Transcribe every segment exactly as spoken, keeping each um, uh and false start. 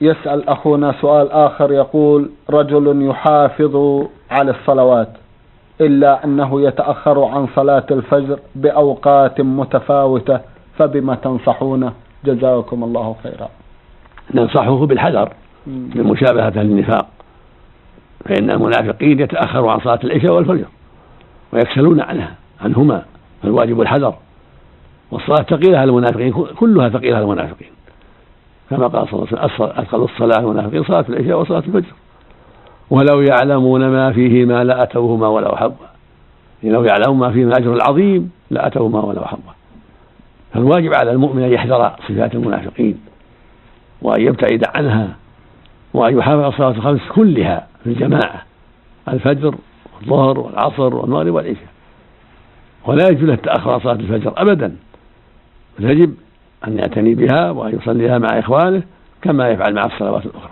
يسأل أخونا سؤال آخر يقول: رجل يحافظ على الصلوات إلا أنه يتأخر عن صلاة الفجر بأوقات متفاوتة، فبما تنصحونه جزاكم الله خيرا؟ ننصحه بالحذر من مشابهة النفاق، فإن المنافقين يتأخروا عن صلاة العشاء والفجر ويكسلون عنها عنهما، فالواجب الحذر. والصلاة ثقيلة على المنافقين، كلها ثقيلة على المنافقين، كما قال صلى الله عليه وسلم: أثقل الصلاة على المنافقين صلاة العشاء وصلاة الفجر، ولو يعلمون ما فيهما لأتوهما ولو حبوا. لو يعلمون ما فيهما أجر العظيم لأتوهما ولو حبوا. فالواجب على المؤمن أن يحذر صفات المنافقين وأن يبتعد عنها، وأن يحافظ على الصلاة الخمس كلها في الجماعة: الفجر والظهر والعصر والمغرب والعشاء. ولا يجوز له التأخر عن صلاة الفجر أبدا، يجب أن يعتني بها وأن يصليها مع إخوانه كما يفعل مع الصلوات الأخرى.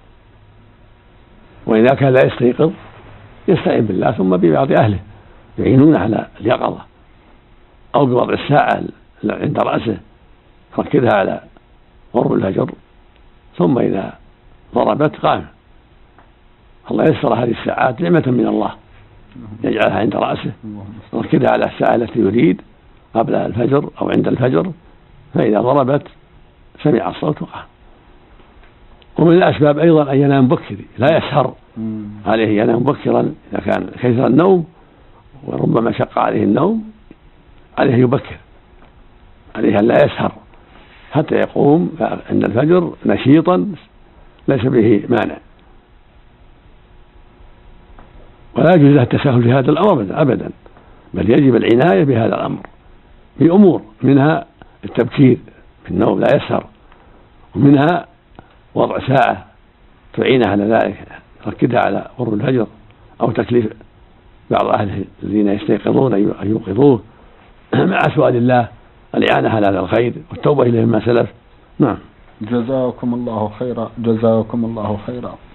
وإذا كان لا يستيقظ يستعين بالله ثم ببعض أهله يعينون على اليقظة، أو بوضع الساعة عند رأسه يركزها على قرب الفجر، ثم إذا ضربت قام. الله يسر هذه الساعات نعمة من الله، يجعلها عند رأسه يركزها على الساعة التي يريد قبل الفجر أو عند الفجر، فإذا ضربت سمع الصوت وقام. ومن الأسباب أيضا أن ينام بكر، لا يسهر، عليه ينام بكرا إذا كان كثر النوم وربما شق عليه النوم، عليه يبكر، عليه أن لا يسهر حتى يقوم عند الفجر نشيطا ليس به مانع. ولا يجوز له التساهل في هذا الأمر أبدا، بل يجب العناية بهذا الأمر بأمور، منها التبكير في النوم لا يسهر، ومنها وضع ساعة تعينه على ذلك، يركزها على قرب الفجر، أو تكليف بعض أهله الذين يستيقظون أن يوقظوه مع سؤال الله الإعانة على هذا الخير والتوبة إليه مما سلف. نعم. جزاكم الله خيرا، جزاكم الله خيرا.